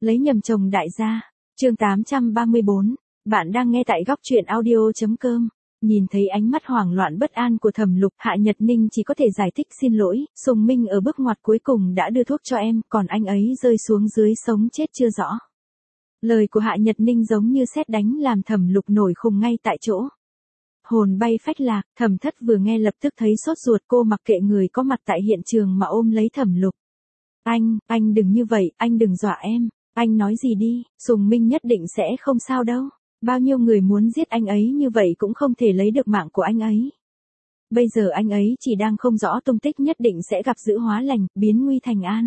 Lấy nhầm chồng đại gia. Chương 834. Bạn đang nghe tại góc truyện audio.com. Nhìn thấy ánh mắt hoảng loạn bất an của Thẩm Lục, Hạ Nhật Ninh chỉ có thể giải thích xin lỗi, Sùng Minh ở bước ngoặt cuối cùng đã đưa thuốc cho em, còn anh ấy rơi xuống dưới sống chết chưa rõ. Lời của Hạ Nhật Ninh giống như sét đánh làm Thẩm Lục nổi khùng ngay tại chỗ. Hồn bay phách lạc, Thẩm Thất vừa nghe lập tức thấy sốt ruột, cô mặc kệ người có mặt tại hiện trường mà ôm lấy Thẩm Lục. Anh đừng như vậy, anh đừng dọa em, anh nói gì đi, Sùng Minh nhất định sẽ không sao đâu. Bao nhiêu người muốn giết anh ấy như vậy cũng không thể lấy được mạng của anh ấy. Bây giờ anh ấy chỉ đang không rõ tung tích, nhất định sẽ gặp dữ hóa lành, biến nguy thành an.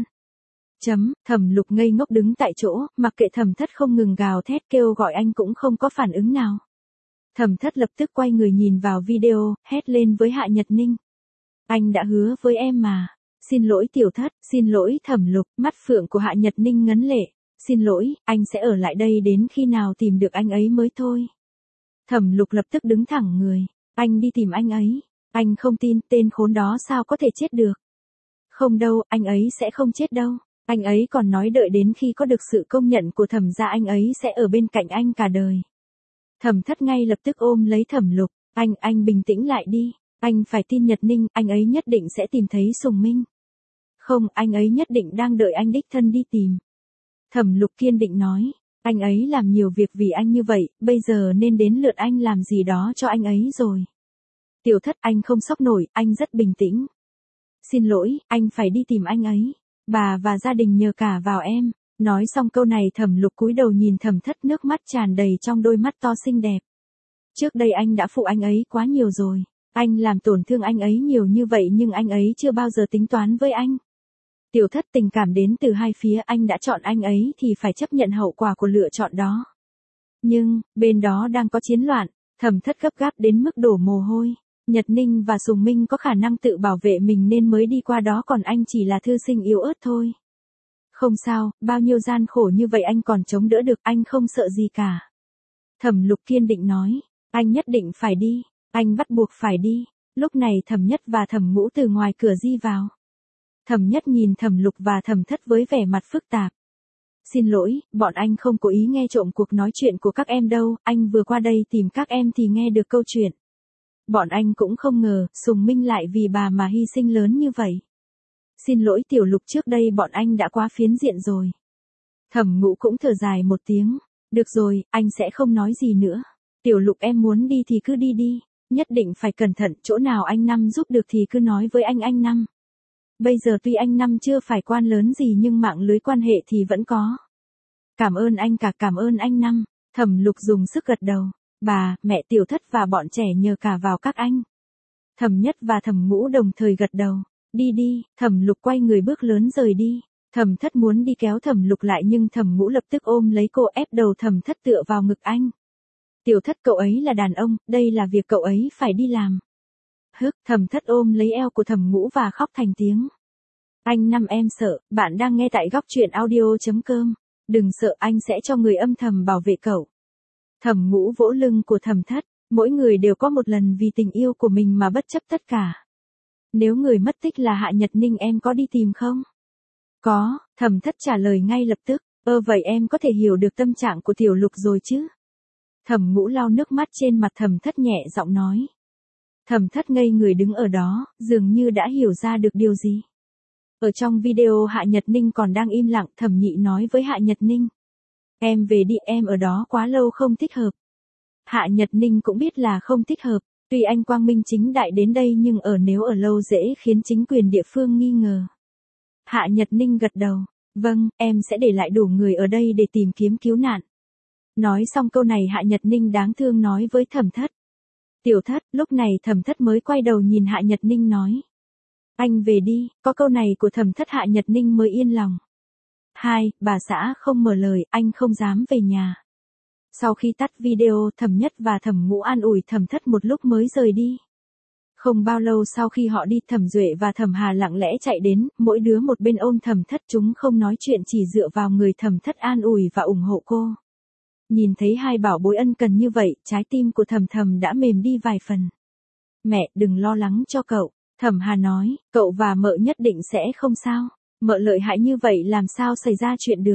Thẩm Lục ngây ngốc đứng tại chỗ, mặc kệ Thẩm Thất không ngừng gào thét kêu gọi anh cũng không có phản ứng nào. Thẩm Thất lập tức quay người nhìn vào video, hét lên với Hạ Nhật Ninh. Anh đã hứa với em mà. Xin lỗi Tiểu Thất, xin lỗi Thẩm Lục, mắt phượng của Hạ Nhật Ninh ngấn lệ. Xin lỗi, anh sẽ ở lại đây đến khi nào tìm được anh ấy mới thôi. Thẩm Lục lập tức đứng thẳng người. Anh đi tìm anh ấy. Anh không tin, tên khốn đó sao có thể chết được. Không đâu, anh ấy sẽ không chết đâu. Anh ấy còn nói đợi đến khi có được sự công nhận của Thẩm gia anh ấy sẽ ở bên cạnh anh cả đời. Thẩm Thất ngay lập tức ôm lấy Thẩm Lục. Anh bình tĩnh lại đi. Anh phải tin Nhật Ninh, anh ấy nhất định sẽ tìm thấy Sùng Minh. Không, anh ấy nhất định đang đợi anh đích thân đi tìm. Thẩm Lục kiên định nói, anh ấy làm nhiều việc vì anh như vậy, bây giờ nên đến lượt anh làm gì đó cho anh ấy rồi. Tiểu Thất, anh không sốc nổi, anh rất bình tĩnh. Xin lỗi, anh phải đi tìm anh ấy. Bà và gia đình nhờ cả vào em. Nói xong câu này Thẩm Lục cúi đầu nhìn Thẩm Thất, nước mắt tràn đầy trong đôi mắt to xinh đẹp. Trước đây anh đã phụ anh ấy quá nhiều rồi. Anh làm tổn thương anh ấy nhiều như vậy nhưng anh ấy chưa bao giờ tính toán với anh. Tiểu Thất, tình cảm đến từ hai phía, anh đã chọn anh ấy thì phải chấp nhận hậu quả của lựa chọn đó. Nhưng, bên đó đang có chiến loạn, Thẩm Thất gấp gáp đến mức đổ mồ hôi. Nhật Ninh và Sùng Minh có khả năng tự bảo vệ mình nên mới đi qua đó, còn anh chỉ là thư sinh yếu ớt thôi. Không sao, bao nhiêu gian khổ như vậy anh còn chống đỡ được, anh không sợ gì cả. Thẩm Lục kiên định nói, anh nhất định phải đi, anh bắt buộc phải đi. Lúc này Thẩm Nhất và Thẩm Ngũ từ ngoài cửa di vào. Thẩm Nhất nhìn Thẩm Lục và Thẩm Thất với vẻ mặt phức tạp. Xin lỗi, bọn anh không cố ý nghe trộm cuộc nói chuyện của các em đâu, anh vừa qua đây tìm các em thì nghe được câu chuyện. Bọn anh cũng không ngờ, Sùng Minh lại vì bà mà hy sinh lớn như vậy. Xin lỗi Tiểu Lục, trước đây bọn anh đã quá phiến diện rồi. Thẩm Ngũ cũng thở dài một tiếng. Được rồi, anh sẽ không nói gì nữa. Tiểu Lục, em muốn đi thì cứ đi đi. Nhất định phải cẩn thận, chỗ nào anh Năm giúp được thì cứ nói với anh Năm. Bây giờ tuy anh Năm chưa phải quan lớn gì nhưng mạng lưới quan hệ thì vẫn có. Cảm ơn anh cả, cảm ơn anh Năm. Thẩm Lục dùng sức gật đầu. Bà, mẹ, Tiểu Thất và bọn trẻ nhờ cả vào các anh. Thẩm Nhất và Thẩm Ngũ đồng thời gật đầu. Đi đi, Thẩm Lục quay người bước lớn rời đi. Thẩm Thất muốn đi kéo Thẩm Lục lại nhưng Thẩm Ngũ lập tức ôm lấy cô, ép đầu Thẩm Thất tựa vào ngực anh. Tiểu Thất, cậu ấy là đàn ông, đây là việc cậu ấy phải đi làm. Thẩm Thất ôm lấy eo của Thẩm Ngũ và khóc thành tiếng. Anh Năm, em sợ, bạn đang nghe tại góc truyện audio.com. Đừng sợ, anh sẽ cho người âm thầm bảo vệ cậu. Thẩm Ngũ vỗ lưng của Thẩm Thất, mỗi người đều có một lần vì tình yêu của mình mà bất chấp tất cả. Nếu người mất tích là Hạ Nhật Ninh em có đi tìm không? Có, Thẩm Thất trả lời ngay lập tức. Vậy em có thể hiểu được tâm trạng của Tiểu Lục rồi chứ? Thẩm Ngũ lau nước mắt trên mặt Thẩm Thất nhẹ giọng nói. Thẩm Thất ngây người đứng ở đó, dường như đã hiểu ra được điều gì. Ở trong video Hạ Nhật Ninh còn đang im lặng, Thẩm Nhị nói với Hạ Nhật Ninh. Em về đi, em ở đó quá lâu không thích hợp. Hạ Nhật Ninh cũng biết là không thích hợp, tuy anh quang minh chính đại đến đây nhưng nếu ở lâu dễ khiến chính quyền địa phương nghi ngờ. Hạ Nhật Ninh gật đầu. Vâng, em sẽ để lại đủ người ở đây để tìm kiếm cứu nạn. Nói xong câu này Hạ Nhật Ninh đáng thương nói với Thẩm Thất. Tiểu Thất, lúc này Thẩm Thất mới quay đầu nhìn Hạ Nhật Ninh nói. Anh về đi, có câu này của Thẩm Thất Hạ Nhật Ninh mới yên lòng. Bà xã không mở lời, anh không dám về nhà. Sau khi tắt video, Thẩm Nhất và Thẩm Ngũ an ủi Thẩm Thất một lúc mới rời đi. Không bao lâu sau khi họ đi, Thẩm Duệ và Thẩm Hà lặng lẽ chạy đến, mỗi đứa một bên ôm Thẩm Thất, chúng không nói chuyện chỉ dựa vào người Thẩm Thất an ủi và ủng hộ cô. Nhìn thấy hai bảo bối ân cần như vậy, trái tim của Thẩm Thẩm đã mềm đi vài phần. Mẹ, đừng lo lắng cho cậu, Thẩm Hà nói, cậu và mợ nhất định sẽ không sao. Mợ lợi hại như vậy làm sao xảy ra chuyện được.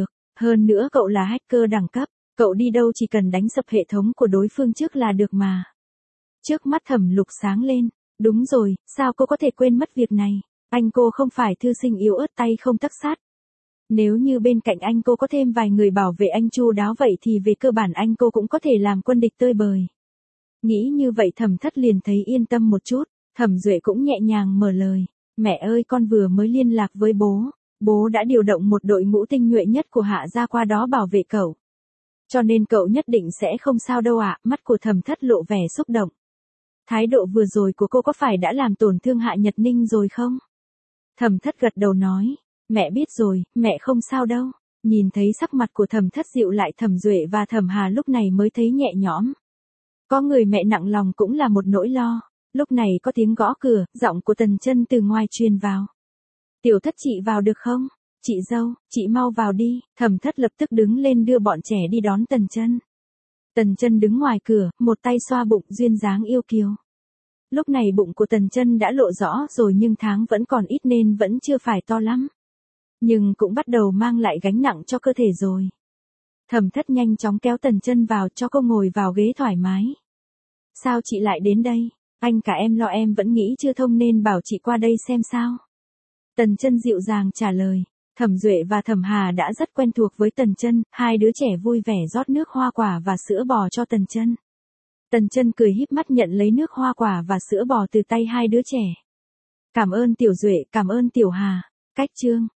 Hơn nữa cậu là hacker đẳng cấp, cậu đi đâu chỉ cần đánh sập hệ thống của đối phương trước là được mà. Trước mắt Thẩm Lục sáng lên, đúng rồi, sao cô có thể quên mất việc này, anh cô không phải thư sinh yếu ớt tay không tấc sắt. Nếu như bên cạnh anh cô có thêm vài người bảo vệ anh chu đáo vậy thì về cơ bản anh cô cũng có thể làm quân địch tơi bời. Nghĩ như vậy Thẩm Thất liền thấy yên tâm một chút, Thẩm Duệ cũng nhẹ nhàng mở lời, mẹ ơi con vừa mới liên lạc với bố đã điều động một đội ngũ tinh nhuệ nhất của Hạ gia qua đó bảo vệ cậu. Cho nên cậu nhất định sẽ không sao đâu ạ, mắt của Thẩm Thất lộ vẻ xúc động. Thái độ vừa rồi của cô có phải đã làm tổn thương Hạ Nhật Ninh rồi không? Thẩm Thất gật đầu nói, mẹ biết rồi, mẹ không sao đâu. Nhìn thấy sắc mặt của Thẩm Thất dịu lại, Thẩm Duệ và Thẩm Hà lúc này mới thấy nhẹ nhõm. Có người mẹ nặng lòng cũng là một nỗi lo. Lúc này có tiếng gõ cửa, giọng của Tần Chân từ ngoài truyền vào. Tiểu Thất chị vào được không? Chị dâu, chị mau vào đi. Thẩm Thất lập tức đứng lên đưa bọn trẻ đi đón Tần Chân. Tần Chân đứng ngoài cửa, một tay xoa bụng duyên dáng yêu kiều. Lúc này bụng của Tần Chân đã lộ rõ rồi nhưng tháng vẫn còn ít nên vẫn chưa phải to lắm. Nhưng cũng bắt đầu mang lại gánh nặng cho cơ thể rồi. Thẩm Thất nhanh chóng kéo Tần Chân vào cho cô ngồi vào ghế thoải mái. Sao chị lại đến đây? Anh cả em lo em vẫn nghĩ chưa thông nên bảo chị qua đây xem sao. Tần Chân dịu dàng trả lời. Thẩm Duệ và Thẩm Hà đã rất quen thuộc với Tần Chân, hai đứa trẻ vui vẻ rót nước hoa quả và sữa bò cho Tần Chân. Tần Chân cười híp mắt nhận lấy nước hoa quả và sữa bò từ tay hai đứa trẻ. Cảm ơn Tiểu Duệ, cảm ơn Tiểu Hà. Cách chương